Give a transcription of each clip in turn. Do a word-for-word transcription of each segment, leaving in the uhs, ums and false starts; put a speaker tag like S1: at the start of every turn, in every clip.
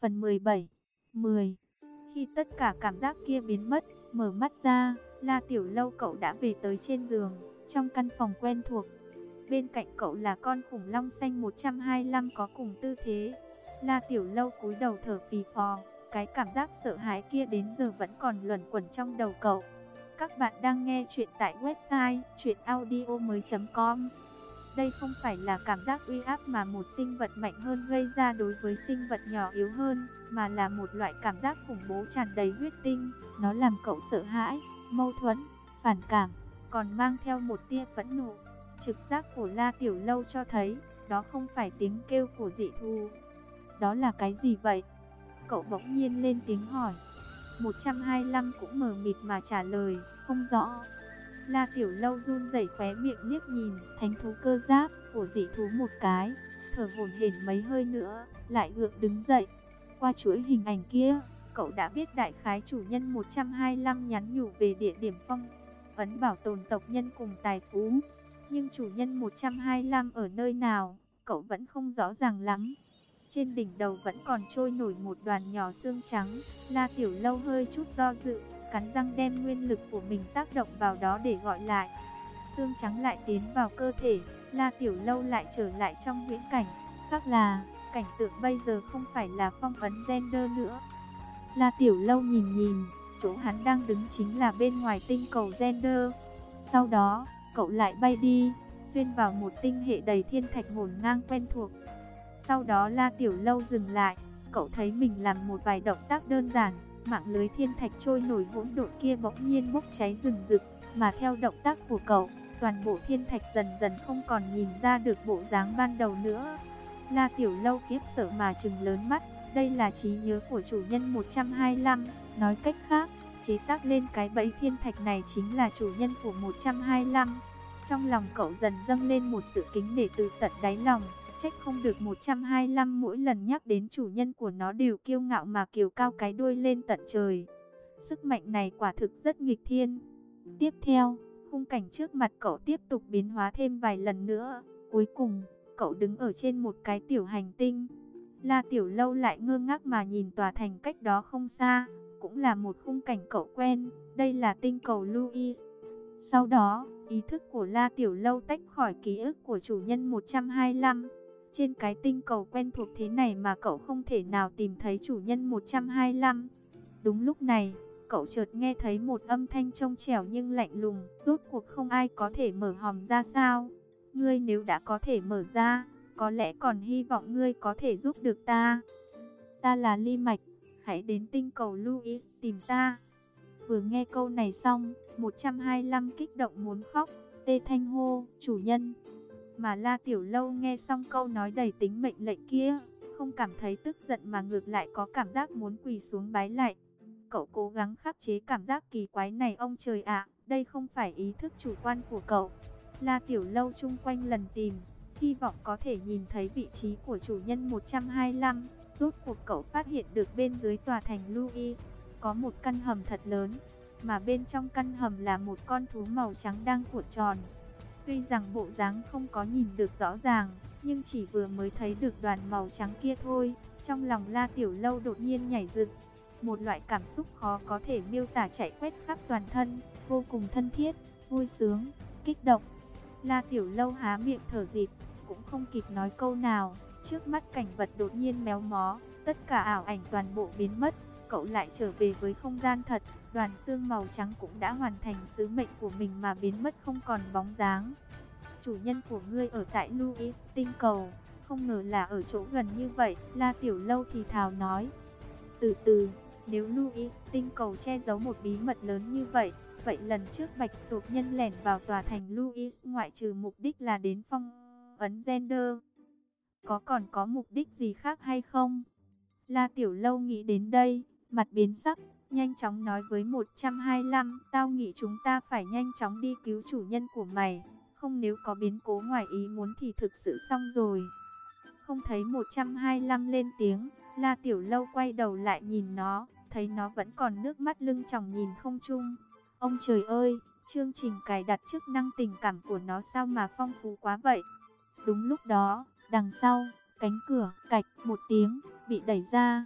S1: Phần mười bảy. mười. Khi tất cả cảm giác kia biến mất, mở mắt ra, La Tiểu Lâu cậu đã về tới trên giường, trong căn phòng quen thuộc. Bên cạnh cậu là con khủng long xanh một trăm hai mươi lăm có cùng tư thế. La Tiểu Lâu cúi đầu thở phì phò, cái cảm giác sợ hãi kia đến giờ vẫn còn luẩn quẩn trong đầu cậu. Các bạn đang nghe chuyện tại website truyện audio mới chấm com. Đây không phải là cảm giác uy áp mà một sinh vật mạnh hơn gây ra đối với sinh vật nhỏ yếu hơn, mà là một loại cảm giác khủng bố tràn đầy huyết tinh. Nó làm cậu sợ hãi, mâu thuẫn, phản cảm, còn mang theo một tia phẫn nộ. Trực giác của La Tiểu Lâu cho thấy, đó không phải tiếng kêu của dị thú. Đó là cái gì vậy? Cậu bỗng nhiên lên tiếng hỏi. một trăm hai mươi lăm cũng mờ mịt mà trả lời, không rõ. La Tiểu Lâu run rẩy khóe miệng liếc nhìn thánh thú cơ giáp của dị thú một cái, thở hổn hển mấy hơi nữa, lại gượng đứng dậy. Qua chuỗi hình ảnh kia, cậu đã biết đại khái chủ nhân một trăm hai mươi lăm nhắn nhủ về địa điểm phong ấn bảo tồn tộc nhân cùng tài phú. Nhưng chủ nhân một trăm hai mươi lăm ở nơi nào, cậu vẫn không rõ ràng lắm. Trên đỉnh đầu vẫn còn trôi nổi một đoàn nhỏ xương trắng. La Tiểu Lâu hơi chút do dự, cắn răng đem nguyên lực của mình tác động vào đó để gọi lại. Xương trắng lại tiến vào cơ thể, La Tiểu Lâu lại trở lại trong huyễn cảnh. Khác là, cảnh tượng bây giờ không phải là phong ấn gender nữa. La Tiểu Lâu nhìn nhìn, chỗ hắn đang đứng chính là bên ngoài tinh cầu gender. Sau đó, cậu lại bay đi, xuyên vào một tinh hệ đầy thiên thạch ngổn ngang quen thuộc. Sau đó La Tiểu Lâu dừng lại, cậu thấy mình làm một vài động tác đơn giản, mạng lưới thiên thạch trôi nổi hỗn độn kia bỗng nhiên bốc cháy rừng rực, mà theo động tác của cậu, toàn bộ thiên thạch dần dần không còn nhìn ra được bộ dáng ban đầu nữa. La Tiểu Lâu khiếp sợ mà trừng lớn mắt, đây là trí nhớ của chủ nhân một trăm hai mươi lăm, nói cách khác, chế tác lên cái bẫy thiên thạch này chính là chủ nhân của một trăm hai mươi lăm. Trong lòng cậu dần dâng lên một sự kính nể từ tận đáy lòng. Trách không được một trăm hai mươi lăm mỗi lần nhắc đến chủ nhân của nó đều kiêu ngạo mà kiều cao cái đuôi lên tận trời. Sức mạnh này quả thực rất nghịch thiên. Tiếp theo, khung cảnh trước mặt cậu tiếp tục biến hóa thêm vài lần nữa. Cuối cùng, cậu đứng ở trên một cái tiểu hành tinh. La Tiểu Lâu lại ngơ ngác mà nhìn tòa thành cách đó không xa. Cũng là một khung cảnh cậu quen, đây là tinh cầu Louis. Sau đó, ý thức của La Tiểu Lâu tách khỏi ký ức của chủ nhân một trăm hai mươi lăm. Trên cái tinh cầu quen thuộc thế này mà cậu không thể nào tìm thấy chủ nhân một trăm hai mươi lăm. Đúng lúc này, cậu chợt nghe thấy một âm thanh trong trẻo nhưng lạnh lùng. Rốt cuộc không ai có thể mở hòm ra sao? Ngươi nếu đã có thể mở ra, có lẽ còn hy vọng ngươi có thể giúp được ta. Ta là Ly Mạch, hãy đến tinh cầu Louis tìm ta. Vừa nghe câu này xong, một trăm hai mươi lăm kích động muốn khóc, tê thanh hô, chủ nhân. Mà La Tiểu Lâu nghe xong câu nói đầy tính mệnh lệnh kia, không cảm thấy tức giận mà ngược lại có cảm giác muốn quỳ xuống bái lạy. Cậu cố gắng khắc chế cảm giác kỳ quái này ông trời ạ, đây không phải ý thức chủ quan của cậu. La Tiểu Lâu chung quanh lần tìm, hy vọng có thể nhìn thấy vị trí của chủ nhân một trăm hai mươi lăm. Rốt cuộc cậu phát hiện được bên dưới tòa thành Louis, có một căn hầm thật lớn, mà bên trong căn hầm là một con thú màu trắng đang cuộn tròn. Tuy rằng bộ dáng không có nhìn được rõ ràng, nhưng chỉ vừa mới thấy được đoàn màu trắng kia thôi, trong lòng La Tiểu Lâu đột nhiên nhảy dựng. Một loại cảm xúc khó có thể miêu tả chạy quét khắp toàn thân, vô cùng thân thiết, vui sướng, kích động. La Tiểu Lâu há miệng thở dịp, cũng không kịp nói câu nào, trước mắt cảnh vật đột nhiên méo mó, tất cả ảo ảnh toàn bộ biến mất, cậu lại trở về với không gian thật. Đoàn xương màu trắng cũng đã hoàn thành sứ mệnh của mình mà biến mất không còn bóng dáng. Chủ nhân của ngươi ở tại Louis tinh cầu, không ngờ là ở chỗ gần như vậy, La Tiểu Lâu thì thào nói. Từ từ, nếu Louis tinh cầu che giấu một bí mật lớn như vậy, vậy lần trước Bạch tộc nhân lẻn vào tòa thành Louis ngoại trừ mục đích là đến phong ấn gender, có còn có mục đích gì khác hay không? La Tiểu Lâu nghĩ đến đây, mặt biến sắc, nhanh chóng nói với một trăm hai mươi lăm, tao nghĩ chúng ta phải nhanh chóng đi cứu chủ nhân của mày, không nếu có biến cố ngoài ý muốn thì thực sự xong rồi. Không thấy một trăm hai mươi lăm lên tiếng, La Tiểu Lâu quay đầu lại nhìn nó, thấy nó vẫn còn nước mắt lưng tròng nhìn không trung. Ông trời ơi, chương trình cài đặt chức năng tình cảm của nó sao mà phong phú quá vậy. Đúng lúc đó, đằng sau, cánh cửa, cạch một tiếng, bị đẩy ra.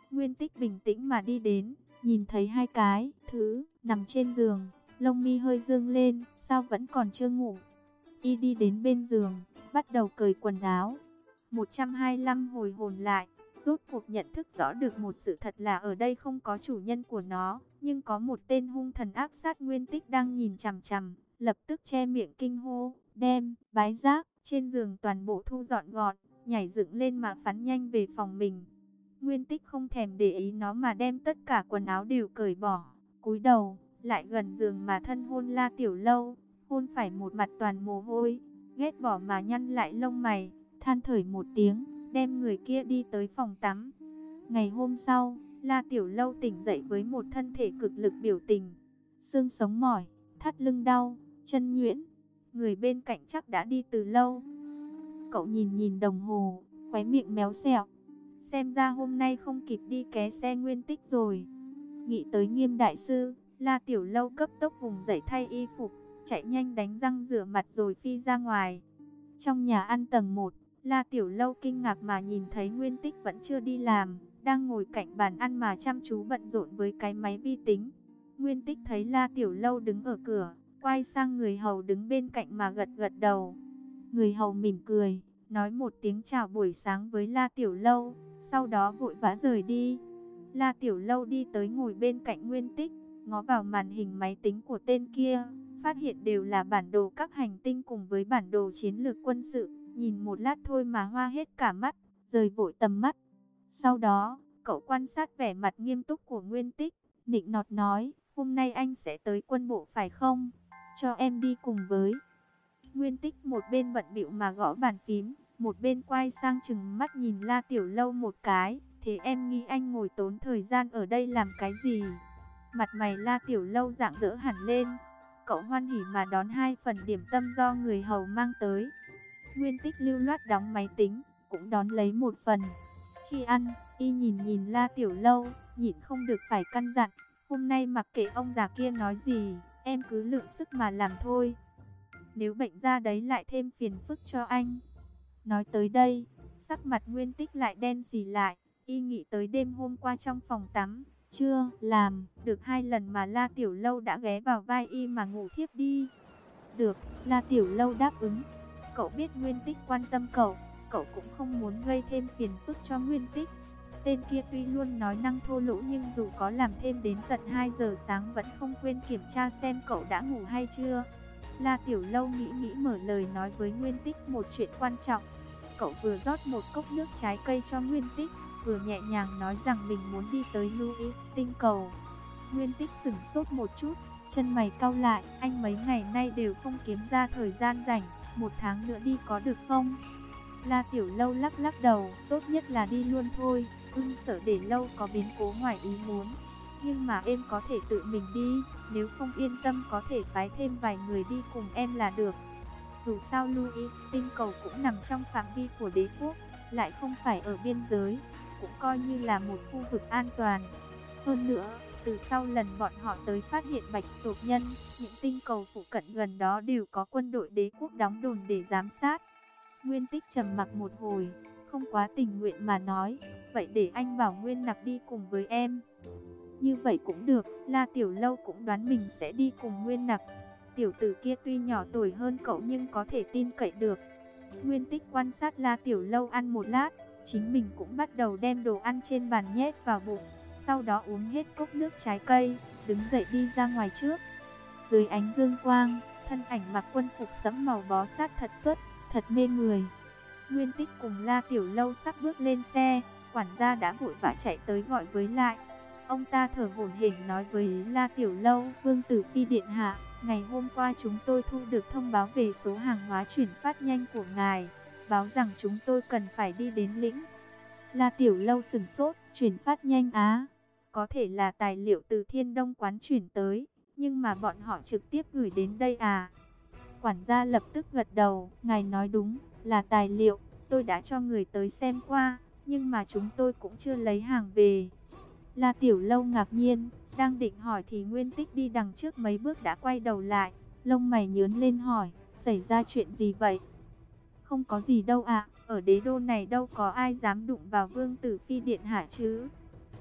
S1: Nguyên Tích bình tĩnh mà đi đến, nhìn thấy hai cái thứ nằm trên giường, lông mi hơi dương lên, sao vẫn còn chưa ngủ. Y đi đến bên giường, bắt đầu cởi quần áo. một trăm hai mươi lăm hồi hồn lại, rốt cuộc nhận thức rõ được một sự thật là ở đây không có chủ nhân của nó, nhưng có một tên hung thần ác sát Nguyên Tích đang nhìn chằm chằm, lập tức che miệng kinh hô, đem bái giác trên giường toàn bộ thu dọn gọn, nhảy dựng lên mà phắn nhanh về phòng mình. Nguyên Tích không thèm để ý nó mà đem tất cả quần áo đều cởi bỏ, cúi đầu lại gần giường mà thân hôn La Tiểu Lâu, hôn phải một mặt toàn mồ hôi, ghét bỏ mà nhăn lại lông mày, than thở một tiếng, đem người kia đi tới phòng tắm. Ngày hôm sau, La Tiểu Lâu tỉnh dậy với một thân thể cực lực biểu tình, xương sống mỏi, thắt lưng đau, chân nhũn, người bên cạnh chắc đã đi từ lâu. Cậu nhìn nhìn đồng hồ, khóe miệng méo xẹo, xem ra hôm nay không kịp đi ké xe Nguyên Tích rồi. Nghĩ tới Nghiêm đại sư, La Tiểu Lâu cấp tốc vùng dậy thay y phục, chạy nhanh đánh răng rửa mặt rồi phi ra ngoài. Trong nhà ăn tầng một, La Tiểu Lâu kinh ngạc mà nhìn thấy Nguyên Tích vẫn chưa đi làm, đang ngồi cạnh bàn ăn mà chăm chú bận rộn với cái máy vi tính. Nguyên Tích thấy La Tiểu Lâu đứng ở cửa, quay sang người hầu đứng bên cạnh mà gật gật đầu. Người hầu mỉm cười, nói một tiếng chào buổi sáng với La Tiểu Lâu, sau đó vội vã rời đi. La Tiểu Lâu đi tới ngồi bên cạnh Nguyên Tích, ngó vào màn hình máy tính của tên kia, phát hiện đều là bản đồ các hành tinh cùng với bản đồ chiến lược quân sự, nhìn một lát thôi mà hoa hết cả mắt, rời vội tầm mắt. Sau đó, cậu quan sát vẻ mặt nghiêm túc của Nguyên Tích, nịnh nọt nói, hôm nay anh sẽ tới quân bộ phải không? Cho em đi cùng với. Nguyên Tích một bên bận bịu mà gõ bàn phím, một bên quay sang chừng mắt nhìn La Tiểu Lâu một cái, thế em nghĩ anh ngồi tốn thời gian ở đây làm cái gì? Mặt mày La Tiểu Lâu rạng rỡ hẳn lên, cậu hoan hỉ mà đón hai phần điểm tâm do người hầu mang tới. Nguyên Tích lưu loát đóng máy tính, cũng đón lấy một phần. Khi ăn, y nhìn nhìn La Tiểu Lâu, nhịn không được phải căn dặn, hôm nay mặc kệ ông già kia nói gì, em cứ lượng sức mà làm thôi. Nếu bệnh ra đấy lại thêm phiền phức cho anh. Nói tới đây, sắc mặt Nguyên Tích lại đen xì lại, y nghĩ tới đêm hôm qua trong phòng tắm, chưa làm được hai lần mà La Tiểu Lâu đã ghé vào vai y mà ngủ thiếp đi. Được, La Tiểu Lâu đáp ứng. Cậu biết Nguyên Tích quan tâm cậu, cậu cũng không muốn gây thêm phiền phức cho Nguyên Tích. Tên kia tuy luôn nói năng thô lỗ nhưng dù có làm thêm đến tận hai giờ sáng vẫn không quên kiểm tra xem cậu đã ngủ hay chưa. La Tiểu Lâu nghĩ nghĩ mở lời nói với Nguyên Tích một chuyện quan trọng. Cậu vừa rót một cốc nước trái cây cho Nguyên Tích, vừa nhẹ nhàng nói rằng mình muốn đi tới Louis tinh cầu. Nguyên Tích sửng sốt một chút, chân mày cau lại, anh mấy ngày nay đều không kiếm ra thời gian rảnh, một tháng nữa đi có được không? La Tiểu Lâu lắc lắc đầu, tốt nhất là đi luôn thôi, ưng sợ để lâu có biến cố ngoài ý muốn. Nhưng mà em có thể tự mình đi, nếu không yên tâm có thể phái thêm vài người đi cùng em là được. Dù sao Louis tinh cầu cũng nằm trong phạm vi của đế quốc, lại không phải ở biên giới, cũng coi như là một khu vực an toàn. Hơn nữa, từ sau lần bọn họ tới phát hiện bạch tuộc nhân, những tinh cầu phụ cận gần đó đều có quân đội đế quốc đóng đồn để giám sát. Nguyên Tích trầm mặc một hồi, không quá tình nguyện mà nói, vậy để anh bảo Nguyên Nặc đi cùng với em. Như vậy cũng được, La Tiểu Lâu cũng đoán mình sẽ đi cùng Nguyên Nặc. Tiểu tử kia tuy nhỏ tuổi hơn cậu nhưng có thể tin cậy được. Nguyên Tích quan sát La Tiểu Lâu ăn một lát, chính mình cũng bắt đầu đem đồ ăn trên bàn nhét vào bụng. Sau đó uống hết cốc nước trái cây, đứng dậy đi ra ngoài trước. Dưới ánh dương quang, thân ảnh mặc quân phục sẫm màu bó sát thật xuất, thật mê người. Nguyên Tích cùng La Tiểu Lâu sắp bước lên xe, quản gia đã vội vã chạy tới gọi với lại. Ông ta thở hổn hển nói với La Tiểu Lâu, Vương Tử Phi điện hạ, ngày hôm qua chúng tôi thu được thông báo về số hàng hóa chuyển phát nhanh của ngài, báo rằng chúng tôi cần phải đi đến lĩnh. La Tiểu Lâu sửng sốt, chuyển phát nhanh á, có thể là tài liệu từ Thiên Đông quán chuyển tới, nhưng mà bọn họ trực tiếp gửi đến đây à? Quản gia lập tức gật đầu, ngài nói đúng, là tài liệu, tôi đã cho người tới xem qua, nhưng mà chúng tôi cũng chưa lấy hàng về. La Tiểu Lâu ngạc nhiên, đang định hỏi thì Nguyên Tích đi đằng trước mấy bước đã quay đầu lại, lông mày nhướng lên hỏi, xảy ra chuyện gì vậy? Không có gì đâu ạ, ở đế đô này đâu có ai dám đụng vào Vương Tử Phi điện hạ chứ.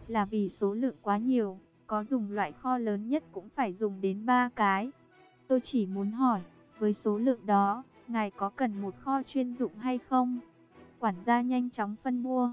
S1: là vì số lượng quá nhiều, có dùng loại kho lớn nhất cũng phải dùng đến ba cái. Tôi chỉ muốn hỏi, với số lượng đó, ngài có cần một kho chuyên dụng hay không? Quản gia nhanh chóng phân bua.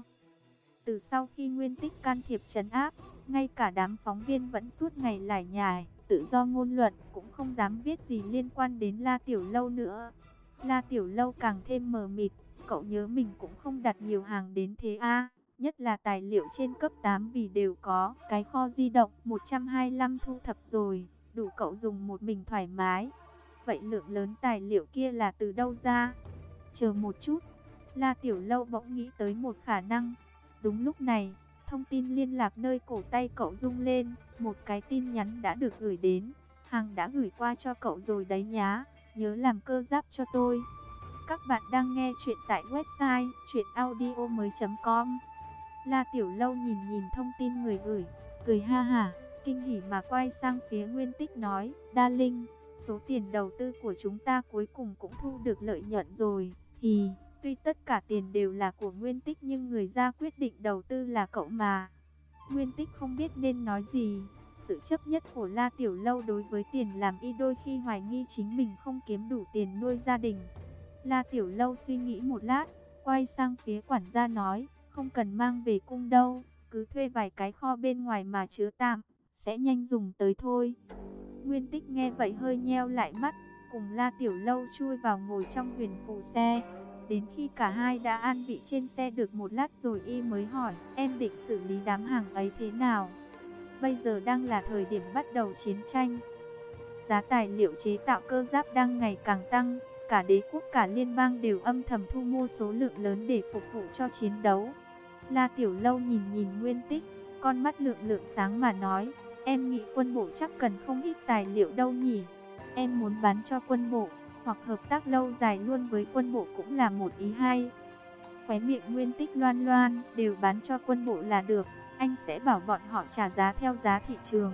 S1: Từ sau khi Nguyên Tích can thiệp trấn áp, ngay cả đám phóng viên vẫn suốt ngày lải nhải, tự do ngôn luận, cũng không dám viết gì liên quan đến La Tiểu Lâu nữa. La Tiểu Lâu càng thêm mờ mịt, cậu nhớ mình cũng không đặt nhiều hàng đến thế a, nhất là tài liệu trên cấp tám vì đều có cái kho di động một trăm hai mươi lăm thu thập rồi, đủ cậu dùng một mình thoải mái. Vậy lượng lớn tài liệu kia là từ đâu ra? Chờ một chút, La Tiểu Lâu bỗng nghĩ tới một khả năng. Đúng lúc này, thông tin liên lạc nơi cổ tay cậu rung lên, một cái tin nhắn đã được gửi đến. Hàng đã gửi qua cho cậu rồi đấy nhá, nhớ làm cơ giáp cho tôi. Các bạn đang nghe chuyện tại website truyện audio mới chấm com. La Tiểu Lâu nhìn nhìn thông tin người gửi, cười ha hả, kinh hỉ mà quay sang phía Nguyên Tích nói, Đa Linh, số tiền đầu tư của chúng ta cuối cùng cũng thu được lợi nhuận rồi. Hì, tuy tất cả tiền đều là của Nguyên Tích nhưng người ra quyết định đầu tư là cậu mà. Nguyên Tích không biết nên nói gì. Sự chấp nhất của La Tiểu Lâu đối với tiền làm y đôi khi hoài nghi chính mình không kiếm đủ tiền nuôi gia đình. La Tiểu Lâu suy nghĩ một lát, quay sang phía quản gia nói, không cần mang về cung đâu, cứ thuê vài cái kho bên ngoài mà chứa tạm, sẽ nhanh dùng tới thôi. Nguyên Tích nghe vậy hơi nheo lại mắt, cùng La Tiểu Lâu chui vào ngồi trong huyền phù xe. Đến khi cả hai đã an vị trên xe được một lát rồi y mới hỏi, em định xử lý đám hàng ấy thế nào? Bây giờ đang là thời điểm bắt đầu chiến tranh. Giá tài liệu chế tạo cơ giáp đang ngày càng tăng, cả đế quốc cả liên bang đều âm thầm thu mua số lượng lớn để phục vụ cho chiến đấu. La Tiểu Lâu nhìn nhìn Nguyên Tích, con mắt lượng lượng sáng mà nói, em nghĩ quân bộ chắc cần không ít tài liệu đâu nhỉ? Em muốn bán cho quân bộ, hoặc hợp tác lâu dài luôn với quân bộ cũng là một ý hay. Khóe miệng Nguyên Tích loan loan, đều bán cho quân bộ là được, anh sẽ bảo bọn họ trả giá theo giá thị trường.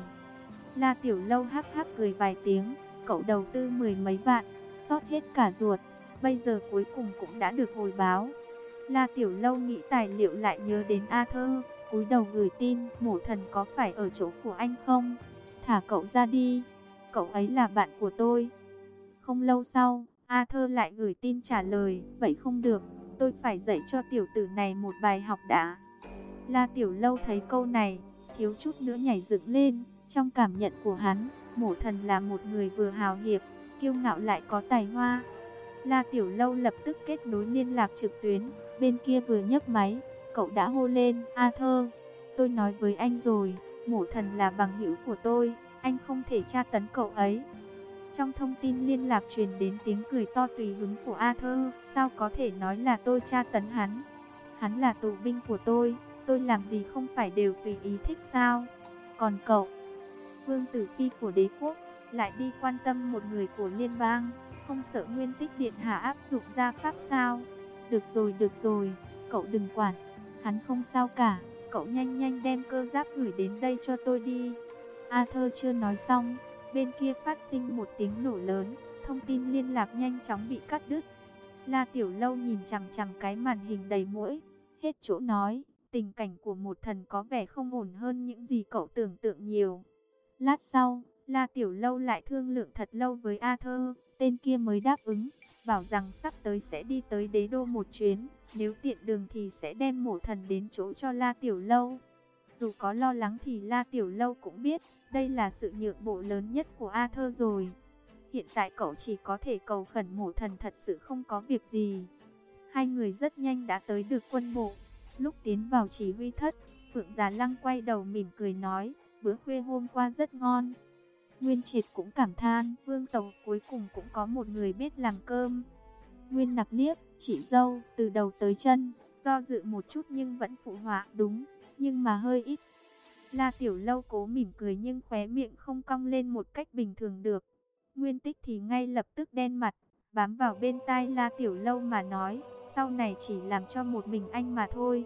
S1: La Tiểu Lâu hắc hắc cười vài tiếng, cậu đầu tư mười mấy vạn, sót hết cả ruột, bây giờ cuối cùng cũng đã được hồi báo. La Tiểu Lâu nghĩ tài liệu lại nhớ đến Arthur, cúi đầu gửi tin, Mổ Thần có phải ở chỗ của anh không? Thả cậu ra đi, cậu ấy là bạn của tôi. Không lâu sau, Arthur lại gửi tin trả lời, vậy không được, tôi phải dạy cho tiểu tử này một bài học đã. La Tiểu Lâu thấy câu này, thiếu chút nữa nhảy dựng lên, trong cảm nhận của hắn, Mổ Thần là một người vừa hào hiệp, kiêu ngạo lại có tài hoa. La Tiểu Lâu lập tức kết nối liên lạc trực tuyến, bên kia vừa nhấc máy, cậu đã hô lên, Arthur, tôi nói với anh rồi, Mổ Thần là bằng hữu của tôi, anh không thể tra tấn cậu ấy. Trong thông tin liên lạc truyền đến tiếng cười to tùy hứng của Arthur, sao có thể nói là tôi tra tấn hắn? Hắn là tù binh của tôi, tôi làm gì không phải đều tùy ý thích sao? Còn cậu, vương tử phi của đế quốc, lại đi quan tâm một người của liên bang, không sợ Nguyên Tích điện hạ áp dụng gia pháp sao? Được rồi, được rồi, cậu đừng quản, hắn không sao cả, cậu nhanh nhanh đem cơ giáp gửi đến đây cho tôi đi. Arthur chưa nói xong, bên kia phát sinh một tiếng nổ lớn, thông tin liên lạc nhanh chóng bị cắt đứt. La Tiểu Lâu nhìn chằm chằm cái màn hình đầy muỗi, hết chỗ nói, tình cảnh của Một Thần có vẻ không ổn hơn những gì cậu tưởng tượng nhiều. Lát sau, La Tiểu Lâu lại thương lượng thật lâu với Arthur, tên kia mới đáp ứng, bảo rằng sắp tới sẽ đi tới đế đô một chuyến, nếu tiện đường thì sẽ đem Mổ Thần đến chỗ cho La Tiểu Lâu. Dù có lo lắng thì La Tiểu Lâu cũng biết, đây là sự nhượng bộ lớn nhất của Arthur rồi. Hiện tại cậu chỉ có thể cầu khẩn Mổ Thần thật sự không có việc gì. Hai người rất nhanh đã tới được quân bộ. Lúc tiến vào chỉ huy thất, Phượng Già Lăng quay đầu mỉm cười nói, bữa khuya hôm qua rất ngon. Nguyên Triệt cũng cảm than, vương tộc cuối cùng cũng có một người biết làm cơm. Nguyên Nặc liếc, chị dâu, từ đầu tới chân, do dự một chút nhưng vẫn phụ họa, đúng, nhưng mà hơi ít. La Tiểu Lâu cố mỉm cười nhưng khóe miệng không cong lên một cách bình thường được. Nguyên Tích thì ngay lập tức đen mặt, bám vào bên tai La Tiểu Lâu mà nói, sau này chỉ làm cho một mình anh mà thôi.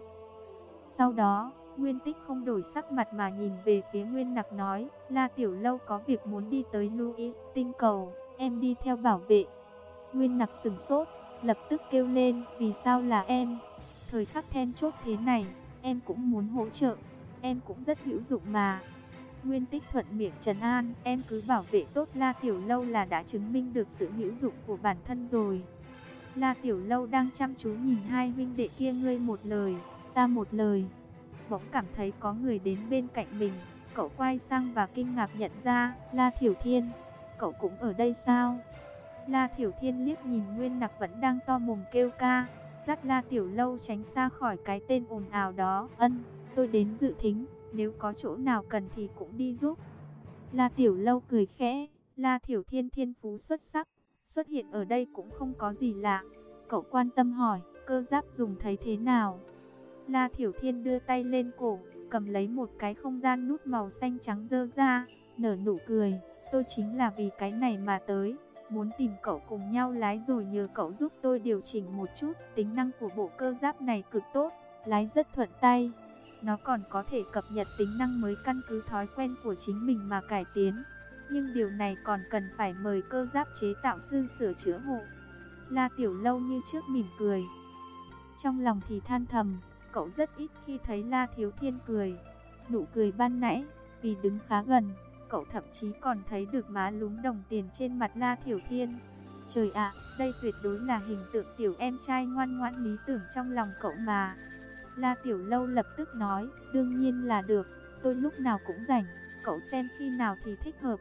S1: Sau đó, Nguyên Tích không đổi sắc mặt mà nhìn về phía Nguyên Nặc nói, La Tiểu Lâu có việc muốn đi tới Louis tinh cầu, em đi theo bảo vệ. Nguyên Nặc sửng sốt, lập tức kêu lên, vì sao là em? Thời khắc then chốt thế này, em cũng muốn hỗ trợ. em cũng rất hữu dụng mà. Nguyên Tích thuận miệng trấn an, em cứ bảo vệ tốt La Tiểu Lâu là đã chứng minh được sự hữu dụng của bản thân rồi. La Tiểu Lâu đang chăm chú nhìn hai huynh đệ kia, ngươi một lời, ta một lời. Bỗng cảm thấy có người đến bên cạnh mình, cậu quay sang và kinh ngạc nhận ra, La Thiểu Thiên, cậu cũng ở đây sao? La Thiểu Thiên liếc nhìn Nguyên Nặc vẫn đang to mồm kêu ca, dắt La Tiểu Lâu tránh xa khỏi cái tên ồn ào đó. Ân, tôi đến dự thính, nếu có chỗ nào cần thì cũng đi giúp. La Tiểu Lâu cười khẽ, La Thiểu Thiên thiên phú xuất sắc, xuất hiện ở đây cũng không có gì lạ. Cậu quan tâm hỏi, cơ giáp dùng thấy thế nào? La Thiểu Thiên đưa tay lên cổ, cầm lấy một cái không gian nút màu xanh trắng dơ ra, nở nụ cười. Tôi chính là vì cái này mà tới, muốn tìm cậu cùng nhau lái rồi nhờ cậu giúp tôi điều chỉnh một chút. Tính năng của bộ cơ giáp này cực tốt, lái rất thuận tay. Nó còn có thể cập nhật tính năng mới căn cứ thói quen của chính mình mà cải tiến. Nhưng điều này còn cần phải mời cơ giáp chế tạo sư sửa chữa hộ. La Tiểu Lâu như trước mỉm cười. Trong lòng thì than thầm, cậu rất ít khi thấy La Thiếu Thiên cười. Nụ cười ban nãy, vì đứng khá gần, cậu thậm chí còn thấy được má lúm đồng tiền trên mặt La Thiểu Thiên. Trời ạ, đây tuyệt đối là hình tượng tiểu em trai ngoan ngoãn lý tưởng trong lòng cậu mà. La Tiểu Lâu lập tức nói, đương nhiên là được, tôi lúc nào cũng rảnh, cậu xem khi nào thì thích hợp.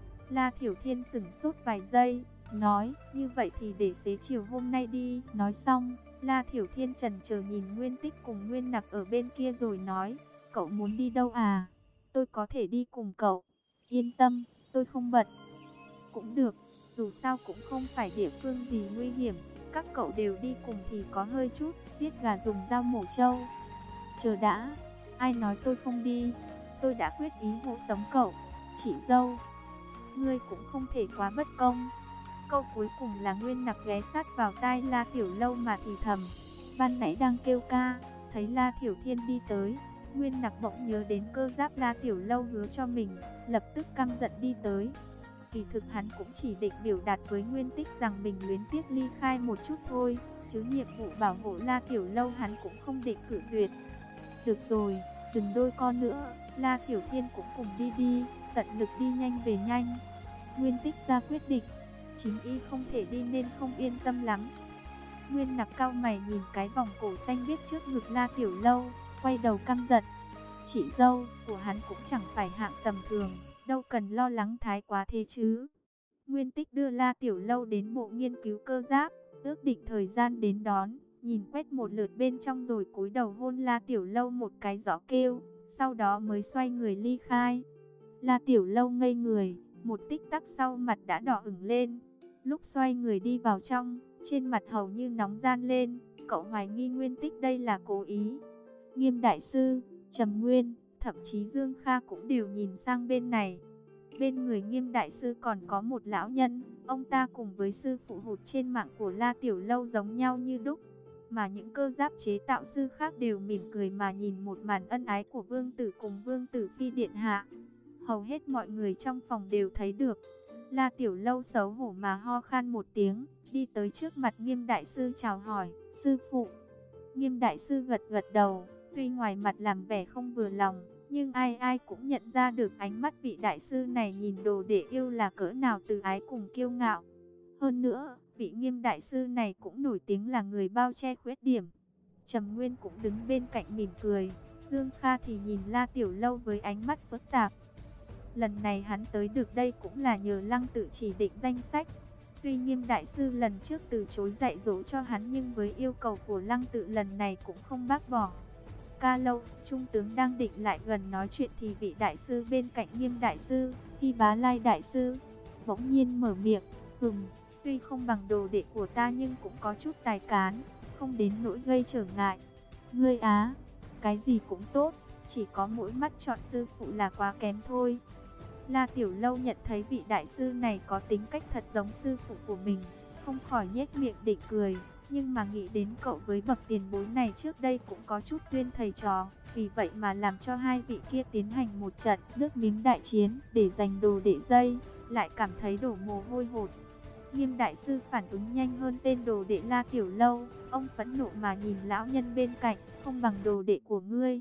S1: La Thiểu Thiên sửng sốt vài giây, nói, như vậy thì để xế chiều hôm nay đi. Nói xong, La Thiểu Thiên chần chờ nhìn Nguyên Tích cùng Nguyên Nặc ở bên kia rồi nói, cậu muốn đi đâu à? Tôi có thể đi cùng cậu. Yên tâm, tôi không bận. Cũng được, dù sao cũng không phải địa phương gì nguy hiểm, các cậu đều đi cùng thì có hơi chút giết gà dùng dao mổ trâu. Chờ đã, ai nói tôi không đi? Tôi đã quyết ý hộ tống cậu. Chị dâu, ngươi cũng không thể quá bất công. Câu cuối cùng là Nguyên Nặc ghé sát vào tai La Tiểu Lâu mà thì thầm. Ban nãy đang kêu ca, thấy La Thiểu Thiên đi tới, Nguyên Nặc bỗng nhớ đến cơ giáp La Tiểu Lâu hứa cho mình, lập tức căm giận đi tới. Kỳ thực hắn cũng chỉ định biểu đạt với Nguyên Tích rằng mình luyến tiếc ly khai một chút thôi, chứ nhiệm vụ bảo hộ La Tiểu Lâu hắn cũng không định cự tuyệt. Được rồi, đừng đôi co nữa, La Thiểu Thiên cũng cùng đi đi, tận lực đi nhanh về nhanh. Nguyên Tích ra quyết định, chính y không thể đi nên không yên tâm lắm. Nguyên Nặc cau mày nhìn cái vòng cổ xanh viết trước ngực La Tiểu Lâu, quay đầu căm giận. Chị dâu của hắn cũng chẳng phải hạng tầm thường, đâu cần lo lắng thái quá thế chứ. Nguyên Tích đưa La Tiểu Lâu đến bộ nghiên cứu cơ giáp, ước định thời gian đến đón, nhìn quét một lượt bên trong rồi cúi đầu hôn La Tiểu Lâu một cái rõ kêu, sau đó mới xoay người ly khai. La Tiểu Lâu ngây người, một tích tắc sau mặt đã đỏ ửng lên. Lúc xoay người đi vào trong, trên mặt hầu như nóng gian lên, cậu hoài nghi Nguyên Tích đây là cố ý. Nghiêm đại sư, Trầm Nguyên, thậm chí Dương Kha cũng đều nhìn sang bên này. Bên người Nghiêm đại sư còn có một lão nhân, ông ta cùng với sư phụ hụt trên mạng của La Tiểu Lâu giống nhau như đúc. Mà những cơ giáp chế tạo sư khác đều mỉm cười mà nhìn một màn ân ái của vương tử cùng vương tử phi điện hạ. Hầu hết mọi người trong phòng đều thấy được. La Tiểu Lâu xấu hổ mà ho khan một tiếng, đi tới trước mặt Nghiêm đại sư chào hỏi, sư phụ. Nghiêm đại sư gật gật đầu, tuy ngoài mặt làm vẻ không vừa lòng, nhưng ai ai cũng nhận ra được ánh mắt vị đại sư này nhìn đồ đệ yêu là cỡ nào từ ái cùng kiêu ngạo. Hơn nữa, vị Nghiêm đại sư này cũng nổi tiếng là người bao che khuyết điểm. Trầm Nguyên cũng đứng bên cạnh mỉm cười, Dương Kha thì nhìn La Tiểu Lâu với ánh mắt phức tạp. Lần này hắn tới được đây cũng là nhờ Lăng Tự chỉ định danh sách. Tuy Nghiêm đại sư lần trước từ chối dạy dỗ cho hắn, nhưng với yêu cầu của Lăng Tự lần này cũng không bác bỏ. Ca Lâu trung tướng đang định lại gần nói chuyện thì vị đại sư bên cạnh Nghiêm đại sư, Hy Bá Lai đại sư, bỗng nhiên mở miệng, "Hừm, tuy không bằng đồ đệ của ta nhưng cũng có chút tài cán, không đến nỗi gây trở ngại." "Ngươi á, cái gì cũng tốt, chỉ có mỗi mắt chọn sư phụ là quá kém thôi." La Tiểu Lâu nhận thấy vị đại sư này có tính cách thật giống sư phụ của mình, không khỏi nhếch miệng định cười, nhưng mà nghĩ đến cậu với bậc tiền bối này trước đây cũng có chút duyên thầy trò, vì vậy mà làm cho hai vị kia tiến hành một trận nước miếng đại chiến để giành đồ đệ dây, lại cảm thấy đổ mồ hôi hột. Nghiêm đại sư phản ứng nhanh hơn tên đồ đệ La Tiểu Lâu, ông phẫn nộ mà nhìn lão nhân bên cạnh, "Không bằng đồ đệ của ngươi."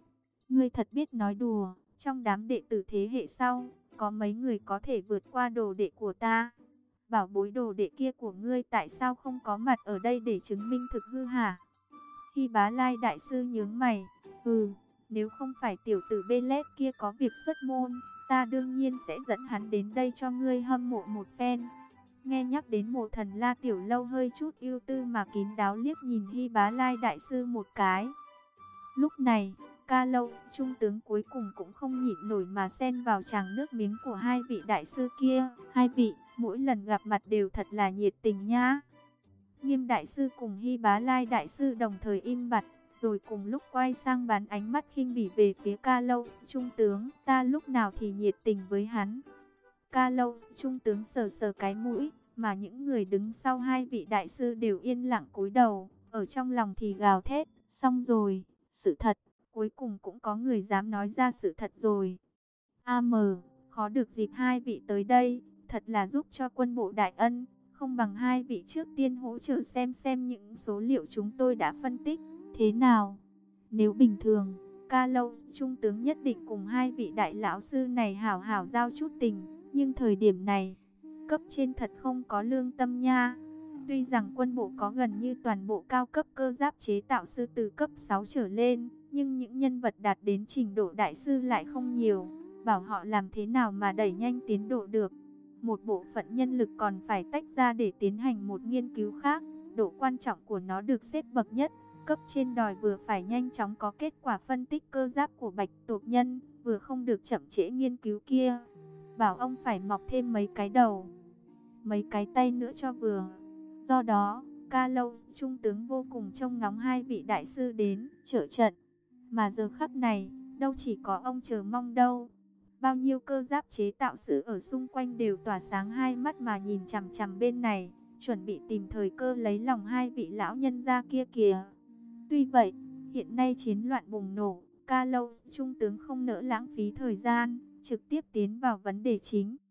S1: Ngươi thật biết nói đùa, trong đám đệ tử thế hệ sau, có mấy người có thể vượt qua đồ đệ của ta? Bảo bối đồ đệ kia của ngươi tại sao không có mặt ở đây để chứng minh thực hư hả? Hy Bá Lai đại sư nhướng mày, ừ, nếu không phải tiểu tử Belet kia có việc xuất môn, ta đương nhiên sẽ dẫn hắn đến đây cho ngươi hâm mộ một phen. Nghe nhắc đến Mộ Thần, La Tiểu Lâu hơi chút ưu tư mà kín đáo liếc nhìn Hy Bá Lai đại sư một cái. Lúc này, Ca Lâu trung tướng cuối cùng cũng không nhịn nổi mà xen vào tràng nước miếng của hai vị đại sư kia. Hai vị, mỗi lần gặp mặt đều thật là nhiệt tình nhá. Nghiêm đại sư cùng Hy Bá Lai đại sư đồng thời im bặt, rồi cùng lúc quay sang bán ánh mắt khinh bỉ về phía Ca Lâu trung tướng. Ta lúc nào thì nhiệt tình với hắn? Ca Lâu trung tướng sờ sờ cái mũi, mà những người đứng sau hai vị đại sư đều yên lặng cúi đầu, ở trong lòng thì gào thét, xong rồi, sự thật, cuối cùng cũng có người dám nói ra sự thật rồi. a em, khó được dịp hai vị tới đây, thật là giúp cho quân bộ đại ân, không bằng hai vị trước tiên hỗ trợ xem xem những số liệu chúng tôi đã phân tích, thế nào? Nếu bình thường, Ca Lâu trung tướng nhất định cùng hai vị đại lão sư này hảo hảo giao chút tình, nhưng thời điểm này, cấp trên thật không có lương tâm nha. Tuy rằng quân bộ có gần như toàn bộ cao cấp cơ giáp chế tạo sư từ cấp sáu trở lên, nhưng những nhân vật đạt đến trình độ đại sư lại không nhiều. Bảo họ làm thế nào mà đẩy nhanh tiến độ được. Một bộ phận nhân lực còn phải tách ra để tiến hành một nghiên cứu khác. Độ quan trọng của nó được xếp bậc nhất. Cấp trên đòi vừa phải nhanh chóng có kết quả phân tích cơ giáp của bạch tuộc nhân, vừa không được chậm trễ nghiên cứu kia. Bảo ông phải mọc thêm mấy cái đầu, mấy cái tay nữa cho vừa. Do đó, Ca Lâu trung tướng vô cùng trông ngóng hai vị đại sư đến trợ trận. Mà giờ khắc này, đâu chỉ có ông chờ mong đâu. Bao nhiêu cơ giáp chế tạo sư ở xung quanh đều tỏa sáng hai mắt mà nhìn chằm chằm bên này, chuẩn bị tìm thời cơ lấy lòng hai vị lão nhân gia kia kìa. Tuy vậy, hiện nay chiến loạn bùng nổ, Ca Lâu trung tướng không nỡ lãng phí thời gian, trực tiếp tiến vào vấn đề chính.